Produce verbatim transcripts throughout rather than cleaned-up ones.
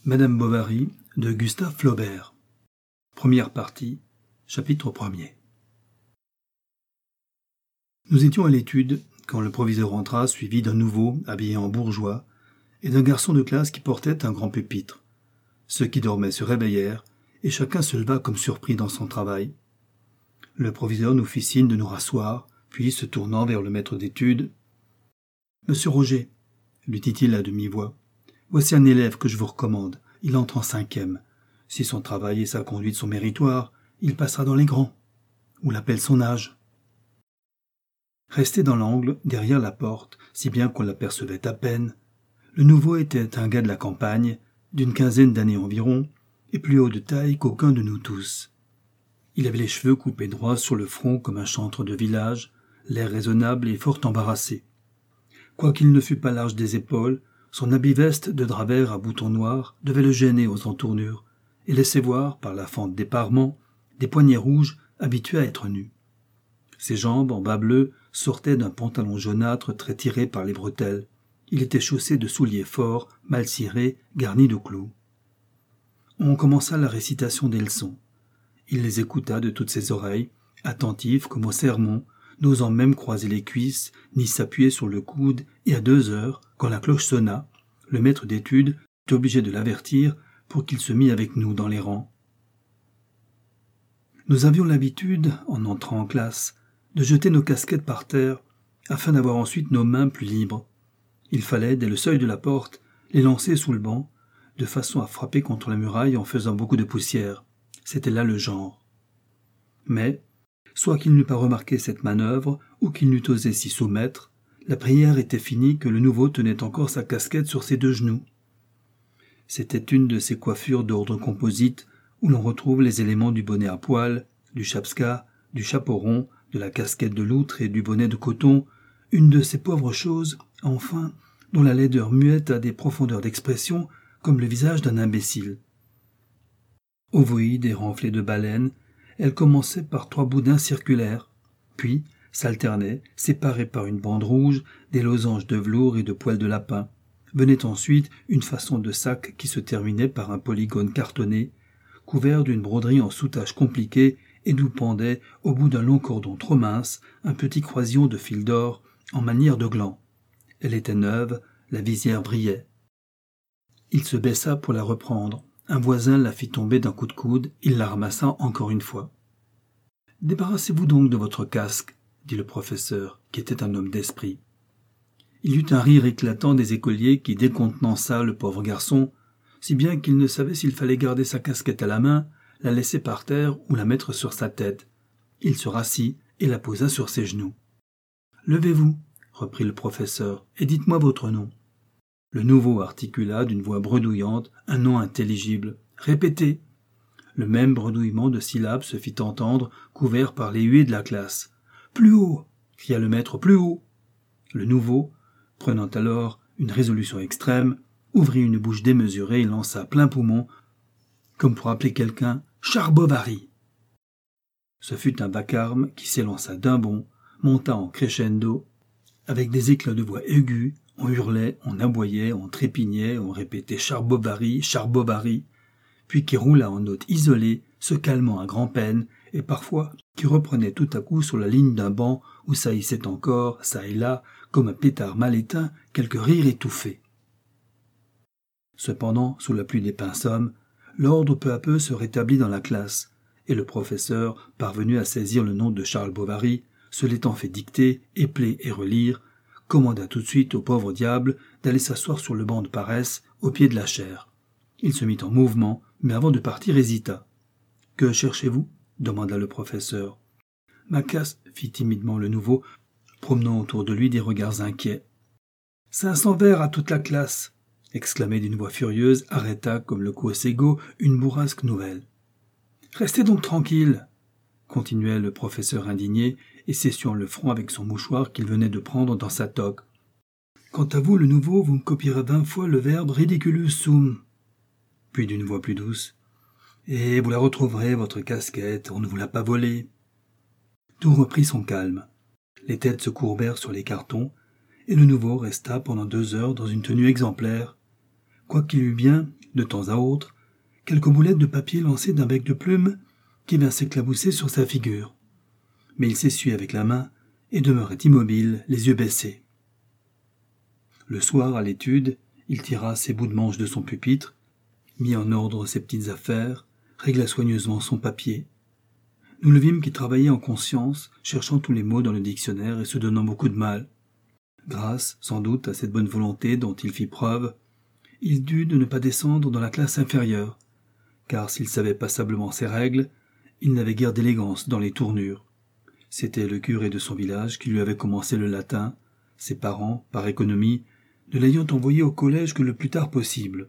Madame Bovary de Gustave Flaubert. Première partie, chapitre premier. Nous étions à l'étude quand le proviseur entra, suivi d'un nouveau habillé en bourgeois et d'un garçon de classe qui portait un grand pupitre. Ceux qui dormaient se réveillèrent et chacun se leva comme surpris dans son travail. Le proviseur nous fit signe de nous rasseoir, puis, se tournant vers le maître d'études, « Monsieur Roger, lui dit-il à demi-voix, voici un élève que je vous recommande. Il entre en cinquième. Si son travail et sa conduite sont méritoires, il passera dans les grands. On l'appelle son âge. » Resté dans l'angle, derrière la porte, si bien qu'on l'apercevait à peine, le nouveau était un gars de la campagne, d'une quinzaine d'années environ, et plus haut de taille qu'aucun de nous tous. Il avait les cheveux coupés droits sur le front comme un chantre de village, l'air raisonnable et fort embarrassé. Quoiqu'il ne fût pas large des épaules, son habit veste de drap vert à boutons noirs devait le gêner aux entournures et laissait voir, par la fente des parements, des poignets rouges habitués à être nus. Ses jambes, en bas bleus, sortaient d'un pantalon jaunâtre très tiré par les bretelles. Il était chaussé de souliers forts, mal cirés, garnis de clous. On commença la récitation des leçons. Il les écouta de toutes ses oreilles, attentif comme au sermon, n'osant même croiser les cuisses, ni s'appuyer sur le coude, et à deux heures, quand la cloche sonna, le maître d'études fut obligé de l'avertir pour qu'il se mît avec nous dans les rangs. Nous avions l'habitude, en entrant en classe, de jeter nos casquettes par terre, afin d'avoir ensuite nos mains plus libres. Il fallait, dès le seuil de la porte, les lancer sous le banc, de façon à frapper contre la muraille en faisant beaucoup de poussière. C'était là le genre. Mais, soit qu'il n'eût pas remarqué cette manœuvre, ou qu'il n'eût osé s'y soumettre, la prière était finie que le nouveau tenait encore sa casquette sur ses deux genoux. C'était une de ces coiffures d'ordre composite où l'on retrouve les éléments du bonnet à poil, du chapska, du chapeau rond, de la casquette de loutre et du bonnet de coton, une de ces pauvres choses, enfin, dont la laideur muette a des profondeurs d'expression comme le visage d'un imbécile. Ovoïde et renflée de baleine, elle commençait par trois boudins circulaires, puis s'alternait, séparés par une bande rouge, des losanges de velours et de poils de lapin. Venait ensuite une façon de sac qui se terminait par un polygone cartonné, couvert d'une broderie en soutache compliquée et d'où pendait, au bout d'un long cordon trop mince, un petit croisillon de fil d'or en manière de gland. Elle était neuve, la visière brillait. Il se baissa pour la reprendre. Un voisin la fit tomber d'un coup de coude, il la ramassa encore une fois. « Débarrassez-vous donc de votre casque, » dit le professeur, qui était un homme d'esprit. Il y eut un rire éclatant des écoliers qui décontenança le pauvre garçon, si bien qu'il ne savait s'il fallait garder sa casquette à la main, la laisser par terre ou la mettre sur sa tête. Il se rassit et la posa sur ses genoux. « Levez-vous, » reprit le professeur, « et dites-moi votre nom. » Le nouveau articula d'une voix bredouillante un nom intelligible. « Répétez !» Le même bredouillement de syllabes se fit entendre, couvert par les huées de la classe. « Plus haut !» cria le maître, « plus haut !» Le nouveau, prenant alors une résolution extrême, ouvrit une bouche démesurée et lança plein poumon, comme pour appeler quelqu'un « Char Bovary !» Ce fut un vacarme qui s'élança d'un bond, monta en crescendo, avec des éclats de voix aigus. On hurlait, on aboyait, on trépignait, on répétait « Char Bovary, Char Bovary !» puis qui roula en notes isolées, se calmant à grand-peine, et parfois qui reprenait tout à coup sur la ligne d'un banc où saillissait encore, çà et là, comme un pétard mal éteint, quelque rire étouffé. Cependant, sous la pluie des pinsommes, l'ordre peu à peu se rétablit dans la classe, et le professeur, parvenu à saisir le nom de Charles Bovary, se l'étant fait dicter, épeler et relire, commanda tout de suite au pauvre diable d'aller s'asseoir sur le banc de paresse au pied de la chaire. Il se mit en mouvement, mais avant de partir hésita. « Que cherchez-vous » demanda le professeur. « Ma casse » fit timidement le nouveau, promenant autour de lui des regards inquiets. « Cinq cents vers à toute la classe » exclamait d'une voix furieuse, arrêta comme le coup au ségo une bourrasque nouvelle. « Restez donc tranquille » continuait le professeur indigné, et s'essuyant le front avec son mouchoir qu'il venait de prendre dans sa toque. « Quant à vous, le nouveau, vous me copierez vingt fois le verbe ridiculus sum. » Puis d'une voix plus douce. « Et vous la retrouverez, votre casquette, on ne vous l'a pas volée. » Tout reprit son calme. Les têtes se courbèrent sur les cartons, et le nouveau resta pendant deux heures dans une tenue exemplaire. Quoiqu'il eût bien, de temps à autre, quelques boulettes de papier lancées d'un bec de plume qui vint s'éclabousser sur sa figure. Mais il s'essuyait avec la main et demeurait immobile, les yeux baissés. Le soir, à l'étude, il tira ses bouts de manche de son pupitre, mit en ordre ses petites affaires, régla soigneusement son papier. Nous le vîmes qui travaillait en conscience, cherchant tous les mots dans le dictionnaire et se donnant beaucoup de mal. Grâce, sans doute, à cette bonne volonté dont il fit preuve, il dut de ne pas descendre dans la classe inférieure, car s'il savait passablement ses règles, il n'avait guère d'élégance dans les tournures. C'était le curé de son village qui lui avait commencé le latin, ses parents, par économie, ne l'ayant envoyé au collège que le plus tard possible.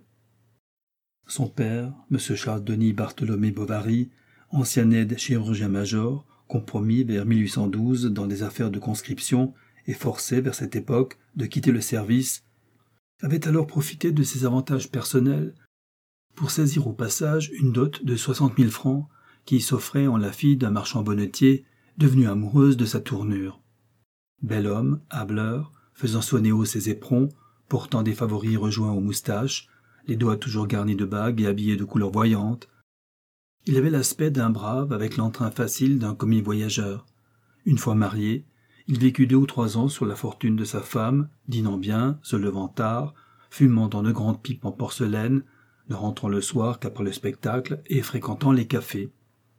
Son père, M. Charles-Denis Bartholomé Bovary, ancien aide chirurgien-major, compromis vers mille huit cent douze dans des affaires de conscription et forcé vers cette époque de quitter le service, avait alors profité de ses avantages personnels pour saisir au passage une dot de soixante mille francs qui s'offrait en la fille d'un marchand bonnetier devenue amoureuse de sa tournure. Bel homme, hâbleur, faisant sonner haut ses éperons, portant des favoris rejoints aux moustaches, les doigts toujours garnis de bagues et habillé de couleurs voyantes, il avait l'aspect d'un brave avec l'entrain facile d'un commis voyageur. Une fois marié, il vécut deux ou trois ans sur la fortune de sa femme, dînant bien, se levant tard, fumant dans de grandes pipes en porcelaine, ne rentrant le soir qu'après le spectacle et fréquentant les cafés.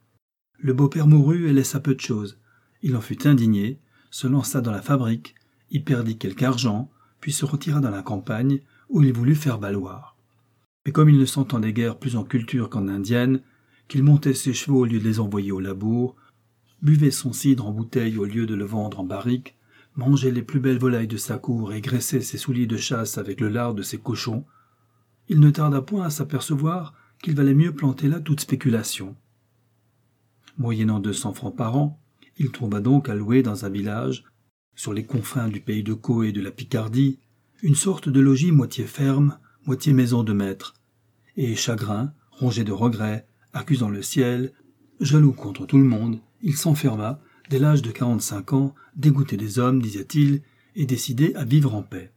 Le beau-père mourut et laissa peu de choses. Il en fut indigné, se lança dans la fabrique, y perdit quelque argent, puis se retira dans la campagne, où il voulut faire valoir. Mais comme il ne s'entendait guère plus en culture qu'en indienne, qu'il montait ses chevaux au lieu de les envoyer au labour, buvait son cidre en bouteille au lieu de le vendre en barrique, mangeait les plus belles volailles de sa cour et graissait ses souliers de chasse avec le lard de ses cochons, il ne tarda point à s'apercevoir qu'il valait mieux planter là toute spéculation. Moyennant deux cents francs par an, il trouva donc à louer dans un village, sur les confins du pays de Caux et de la Picardie, une sorte de logis moitié ferme, moitié maison de maître, et chagrin, rongé de regrets, accusant le ciel, jaloux contre tout le monde, il s'enferma, dès l'âge de quarante-cinq ans, dégoûté des hommes, disait-il, et décidé à vivre en paix.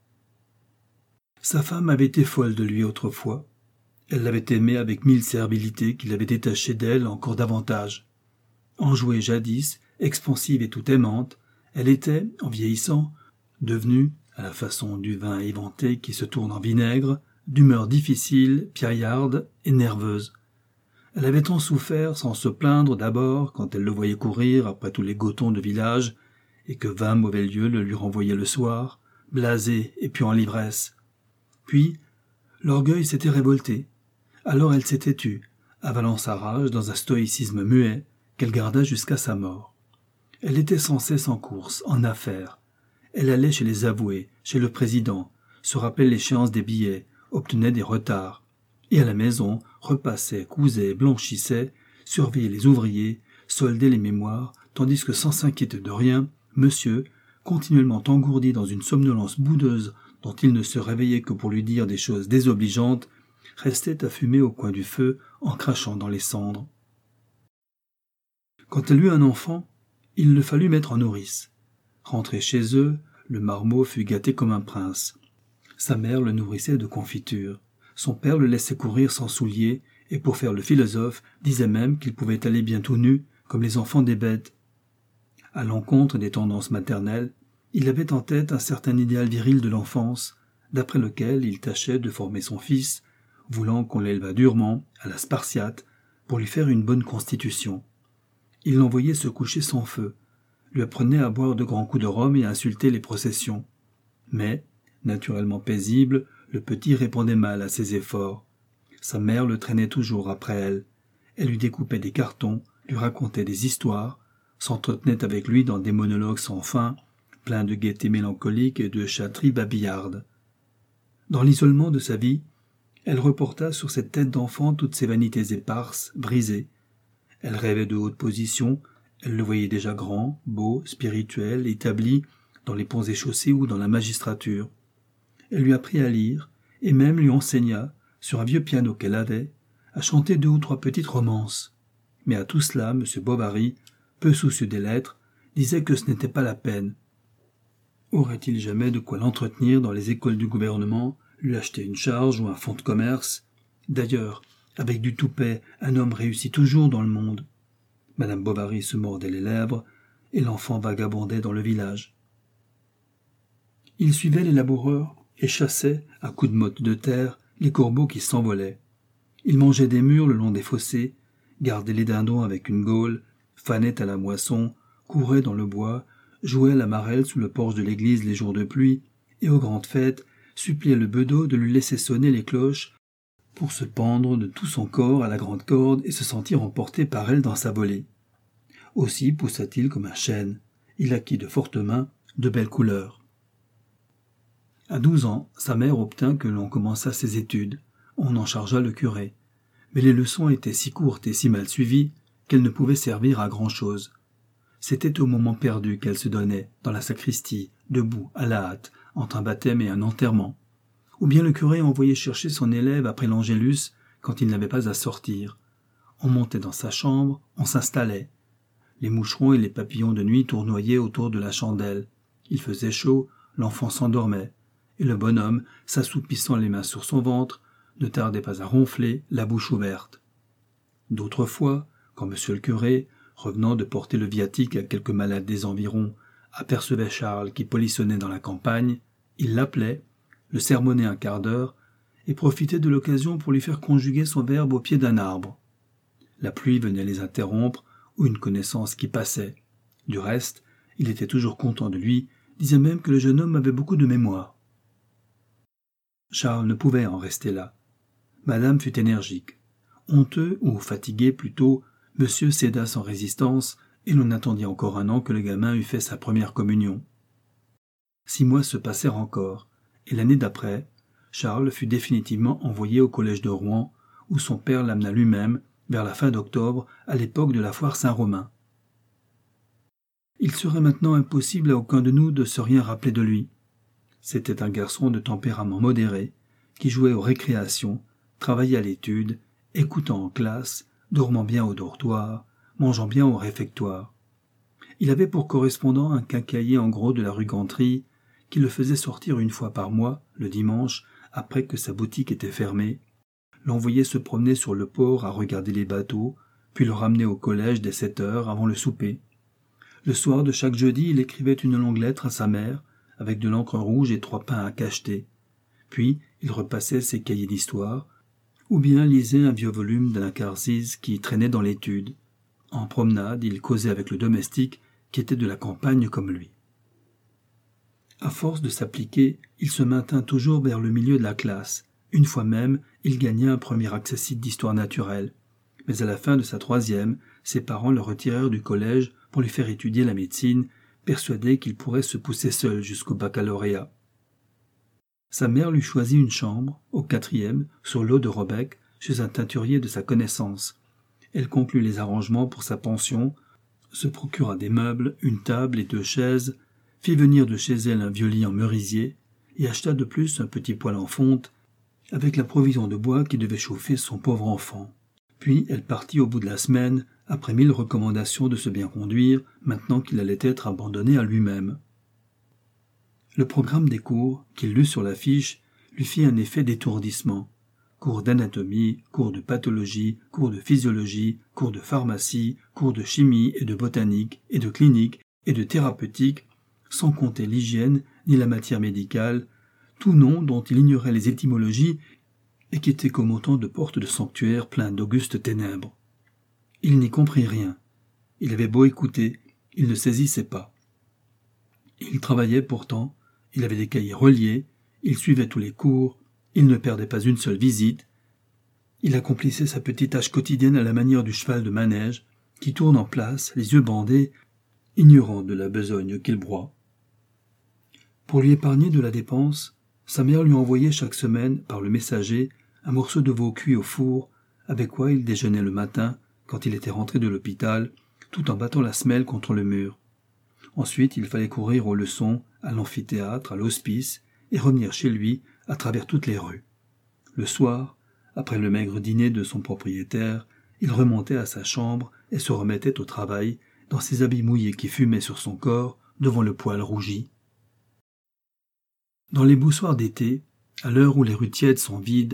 Sa femme avait été folle de lui autrefois. Elle l'avait aimé avec mille servilités qui l'avaient détaché d'elle encore davantage. Enjouée jadis, expansive et tout aimante, elle était, en vieillissant, devenue, à la façon du vin éventé qui se tourne en vinaigre, d'humeur difficile, piaillarde et nerveuse. Elle avait tant souffert sans se plaindre d'abord quand elle le voyait courir après tous les gotons de village et que vingt mauvais lieux le lui renvoyaient le soir, blasé et puis en l'ivresse. Puis, l'orgueil s'était révolté. Alors elle s'était tue, avalant sa rage dans un stoïcisme muet qu'elle garda jusqu'à sa mort. Elle était sans cesse en course, en affaires. Elle allait chez les avoués, chez le président, se rappelait l'échéance des billets, obtenait des retards, et à la maison repassait, cousait, blanchissait, surveillait les ouvriers, soldait les mémoires, tandis que sans s'inquiéter de rien, monsieur, continuellement engourdi dans une somnolence boudeuse dont il ne se réveillait que pour lui dire des choses désobligeantes, restait à fumer au coin du feu en crachant dans les cendres. Quand elle eut un enfant, il le fallut mettre en nourrice. Rentré chez eux, le marmot fut gâté comme un prince. Sa mère le nourrissait de confitures. Son père le laissait courir sans souliers, et pour faire le philosophe, disait même qu'il pouvait aller bien tout nu, comme les enfants des bêtes. À l'encontre des tendances maternelles, il avait en tête un certain idéal viril de l'enfance, d'après lequel il tâchait de former son fils, voulant qu'on l'élevât durement, à la Spartiate, pour lui faire une bonne constitution. Il l'envoyait se coucher sans feu, lui apprenait à boire de grands coups de rhum et à insulter les processions. Mais, naturellement paisible, le petit répondait mal à ses efforts. Sa mère le traînait toujours après elle. Elle lui découpait des cartons, lui racontait des histoires, s'entretenait avec lui dans des monologues sans fin, pleins de gaieté mélancolique et de chatteries babillardes. Dans l'isolement de sa vie, elle reporta sur cette tête d'enfant toutes ses vanités éparses, brisées. Elle rêvait de haute position, elle le voyait déjà grand, beau, spirituel, établi dans les ponts et chaussées ou dans la magistrature. Elle lui apprit à lire, et même lui enseigna, sur un vieux piano qu'elle avait, à chanter deux ou trois petites romances. Mais à tout cela, M. Bovary, peu soucieux des lettres, disait que ce n'était pas la peine. Aurait-il jamais de quoi l'entretenir dans les écoles du gouvernement, lui acheter une charge ou un fonds de commerce? D'ailleurs, avec du toupet, un homme réussit toujours dans le monde. Madame Bovary se mordait les lèvres, et l'enfant vagabondait dans le village. Il suivait les laboureurs et chassait, à coups de motte de terre, les corbeaux qui s'envolaient. Il mangeait des mûres le long des fossés, gardait les dindons avec une gaule, fanait à la moisson, courait dans le bois, jouait à la marelle sous le porche de l'église les jours de pluie, et aux grandes fêtes, suppliait le bedeau de lui laisser sonner les cloches pour se pendre de tout son corps à la grande corde et se sentir emporté par elle dans sa volée. Aussi poussa-t-il comme un chêne. Il acquit de fortes mains, de belles couleurs. À douze ans, sa mère obtint que l'on commençât ses études. On en chargea le curé. Mais les leçons étaient si courtes et si mal suivies qu'elles ne pouvaient servir à grand-chose. C'était au moment perdu qu'elle se donnait, dans la sacristie, debout, à la hâte, entre un baptême et un enterrement. Ou bien le curé envoyait chercher son élève après l'angélus quand il n'avait pas à sortir. On montait dans sa chambre, on s'installait. Les moucherons et les papillons de nuit tournoyaient autour de la chandelle. Il faisait chaud, l'enfant s'endormait, et le bonhomme, s'assoupissant les mains sur son ventre, ne tardait pas à ronfler, la bouche ouverte. D'autres fois, quand monsieur le curé, revenant de porter le viatique à quelques malades des environs, apercevait Charles qui polissonnait dans la campagne, il l'appelait, le sermonnait un quart d'heure, et profitait de l'occasion pour lui faire conjuguer son verbe au pied d'un arbre. La pluie venait les interrompre, ou une connaissance qui passait. Du reste, il était toujours content de lui, disait même que le jeune homme avait beaucoup de mémoire. Charles ne pouvait en rester là. Madame fut énergique. Honteux, ou fatigué plutôt, monsieur céda sans résistance, et l'on attendit encore un an que le gamin eût fait sa première communion. Six mois se passèrent encore, et l'année d'après, Charles fut définitivement envoyé au collège de Rouen, où son père l'amena lui-même, vers la fin d'octobre, à l'époque de la foire Saint-Romain. Il serait maintenant impossible à aucun de nous de se rien rappeler de lui. C'était un garçon de tempérament modéré, qui jouait aux récréations, travaillait à l'étude, écoutant en classe, dormant bien au dortoir, mangeant bien au réfectoire. Il avait pour correspondant un quincaillier en gros de la rue Gantry, qui le faisait sortir une fois par mois, le dimanche, après que sa boutique était fermée, l'envoyait se promener sur le port à regarder les bateaux, puis le ramenait au collège dès sept heures avant le souper. Le soir de chaque jeudi, il écrivait une longue lettre à sa mère, avec de l'encre rouge et trois pains à cacheter. Puis, il repassait ses cahiers d'histoire, ou bien lisait un vieux volume d'Anacharsis qui traînait dans l'étude. En promenade, il causait avec le domestique qui était de la campagne comme lui. À force de s'appliquer, il se maintint toujours vers le milieu de la classe. Une fois même, il gagna un premier accessit d'histoire naturelle. Mais à la fin de sa troisième, ses parents le retirèrent du collège pour lui faire étudier la médecine, persuadés qu'il pourrait se pousser seul jusqu'au baccalauréat. Sa mère lui choisit une chambre, au quatrième, sur l'eau de Robec, chez un teinturier de sa connaissance. Elle conclut les arrangements pour sa pension, se procura des meubles, une table et deux chaises, fit venir de chez elle un vieux lit en merisier, et acheta de plus un petit poêle en fonte, avec la provision de bois qui devait chauffer son pauvre enfant. Puis elle partit au bout de la semaine, après mille recommandations de se bien conduire, maintenant qu'il allait être abandonné à lui-même. Le programme des cours, qu'il lut sur l'affiche, lui fit un effet d'étourdissement. Cours d'anatomie, cours de pathologie, cours de physiologie, cours de pharmacie, cours de chimie et de botanique, et de clinique, et de thérapeutique, sans compter l'hygiène ni la matière médicale, tout nom dont il ignorait les étymologies et qui était comme autant de portes de sanctuaires pleins d'augustes ténèbres. Il n'y comprit rien. Il avait beau écouter, il ne saisissait pas. Il travaillait pourtant, il avait des cahiers reliés, il suivait tous les cours, il ne perdait pas une seule visite. Il accomplissait sa petite tâche quotidienne à la manière du cheval de manège, qui tourne en place, les yeux bandés, ignorant de la besogne qu'il broie. Pour lui épargner de la dépense, sa mère lui envoyait chaque semaine, par le messager, un morceau de veau cuit au four, avec quoi il déjeunait le matin, quand il était rentré de l'hôpital, tout en battant la semelle contre le mur. Ensuite, il fallait courir aux leçons, à l'amphithéâtre, à l'hospice, et revenir chez lui, à travers toutes les rues. Le soir, après le maigre dîner de son propriétaire, il remontait à sa chambre et se remettait au travail, dans ses habits mouillés qui fumaient sur son corps, devant le poêle rougi. Dans les boussoirs d'été, à l'heure où les rues tièdes sont vides,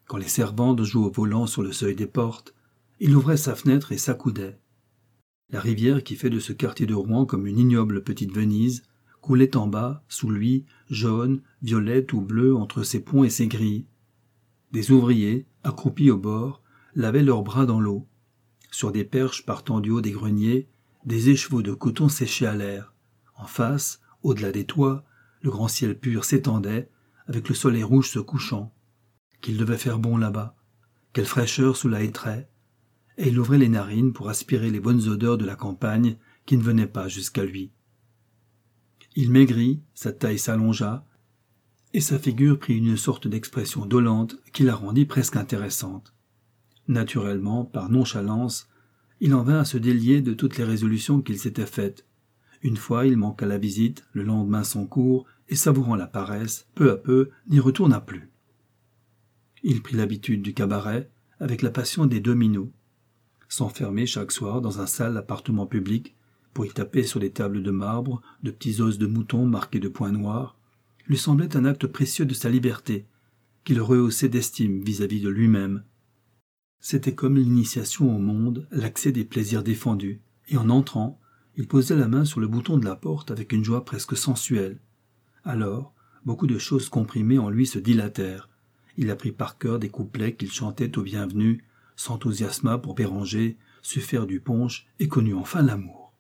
Quand les servantes jouaient au volant sur le seuil des portes, il ouvrait sa fenêtre et s'accoudait. La rivière qui fait de ce quartier de Rouen comme une ignoble petite Venise coulait en bas, sous lui, jaune, violette ou bleue entre ses ponts et ses grilles. Des ouvriers, accroupis au bord, lavaient leurs bras dans l'eau. Sur des perches partant du haut des greniers, des écheveaux de coton séchaient à l'air. En face, au-delà des toits, le grand ciel pur s'étendait, avec le soleil rouge se couchant. Qu'il devait faire bon là-bas. Quelle fraîcheur sous la hêtraie. Et il ouvrait les narines pour aspirer les bonnes odeurs de la campagne qui ne venaient pas jusqu'à lui. Il maigrit, sa taille s'allongea, et sa figure prit une sorte d'expression dolente qui la rendit presque intéressante. Naturellement, par nonchalance, il en vint à se délier de toutes les résolutions qu'il s'était faites. Une fois, il manqua la visite, le lendemain son cours, et savourant la paresse, peu à peu, n'y retourna plus. Il prit l'habitude du cabaret, avec la passion des dominos. S'enfermer chaque soir dans un sale appartement public, pour y taper sur des tables de marbre, de petits os de mouton marqués de points noirs, lui semblait un acte précieux de sa liberté, qui le rehaussait d'estime vis-à-vis de lui-même. C'était comme l'initiation au monde, l'accès des plaisirs défendus, et en entrant, il posait la main sur le bouton de la porte avec une joie presque sensuelle. Alors, beaucoup de choses comprimées en lui se dilatèrent. Il apprit par cœur des couplets qu'il chantait au bienvenu, s'enthousiasma pour Béranger, sut faire du punch et connut enfin l'amour.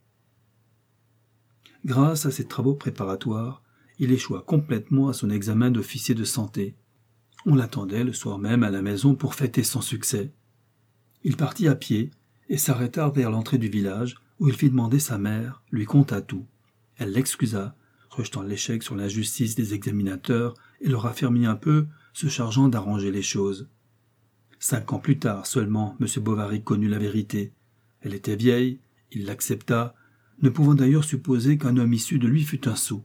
Grâce à ses travaux préparatoires, il échoua complètement à son examen d'officier de santé. On l'attendait le soir même à la maison pour fêter son succès. Il partit à pied et s'arrêta vers l'entrée du village où il fit demander sa mère, lui conta tout. Elle l'excusa, rejetant l'échec sur l'injustice des examinateurs et le raffermit un peu, se chargeant d'arranger les choses. Cinq ans plus tard seulement, M. Bovary connut la vérité. Elle était vieille, il l'accepta, ne pouvant d'ailleurs supposer qu'un homme issu de lui fût un sot.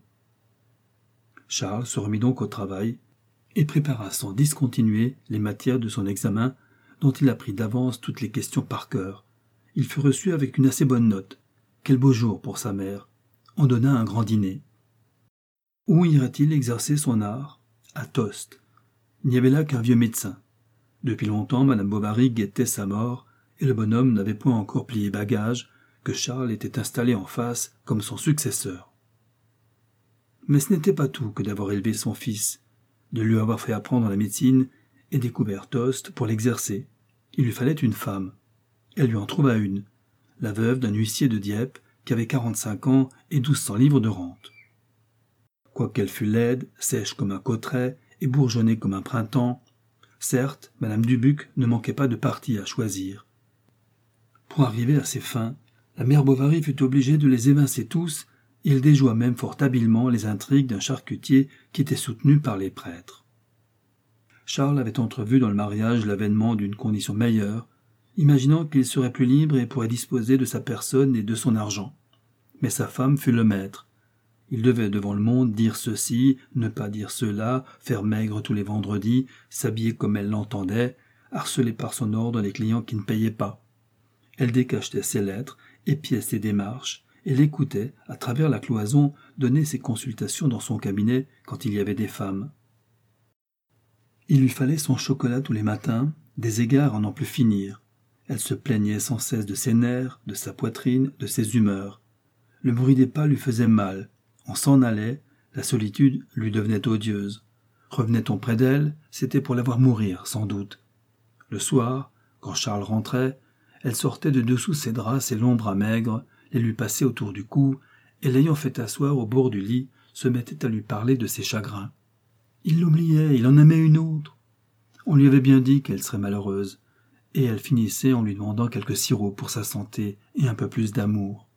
Charles se remit donc au travail et prépara sans discontinuer les matières de son examen dont il apprit d'avance toutes les questions par cœur. Il fut reçu avec une assez bonne note. Quel beau jour pour sa mère. On donna un grand dîner. Où irait-il exercer son art? À Tostes. Il n'y avait là qu'un vieux médecin. Depuis longtemps, Madame Bovary guettait sa mort, et le bonhomme n'avait point encore plié bagage, que Charles était installé en face comme son successeur. Mais ce n'était pas tout que d'avoir élevé son fils, de lui avoir fait apprendre la médecine et découvert Tostes pour l'exercer. Il lui fallait une femme. Elle lui en trouva une, la veuve d'un huissier de Dieppe qui avait quarante-cinq ans et douze cents livres de rente. Quoiqu'elle fût laide, sèche comme un cotteret et bourgeonnée comme un printemps, certes, Madame Dubuc ne manquait pas de partis à choisir. Pour arriver à ses fins, la mère Bovary fut obligée de les évincer tous, et il déjoua même fort habilement les intrigues d'un charcutier qui était soutenu par les prêtres. Charles avait entrevu dans le mariage l'avènement d'une condition meilleure, imaginant qu'il serait plus libre et pourrait disposer de sa personne et de son argent. Mais sa femme fut le maître. Il devait devant le monde dire ceci, ne pas dire cela, faire maigre tous les vendredis, s'habiller comme elle l'entendait, harceler par son ordre les clients qui ne payaient pas. Elle décachetait ses lettres, épiait ses démarches, et l'écoutait, à travers la cloison, donner ses consultations dans son cabinet quand il y avait des femmes. Il lui fallait son chocolat tous les matins, des égards à n'en plus finir. Elle se plaignait sans cesse de ses nerfs, de sa poitrine, de ses humeurs. Le bruit des pas lui faisait mal. On s'en allait, la solitude lui devenait odieuse. Revenait-on près d'elle, c'était pour la voir mourir, sans doute. Le soir, quand Charles rentrait, elle sortait de dessous ses draps ses longs bras maigres, les lui passait autour du cou, et l'ayant fait asseoir au bord du lit, se mettait à lui parler de ses chagrins. Il l'oubliait, il en aimait une autre. On lui avait bien dit qu'elle serait malheureuse, et elle finissait en lui demandant quelques sirops pour sa santé et un peu plus d'amour.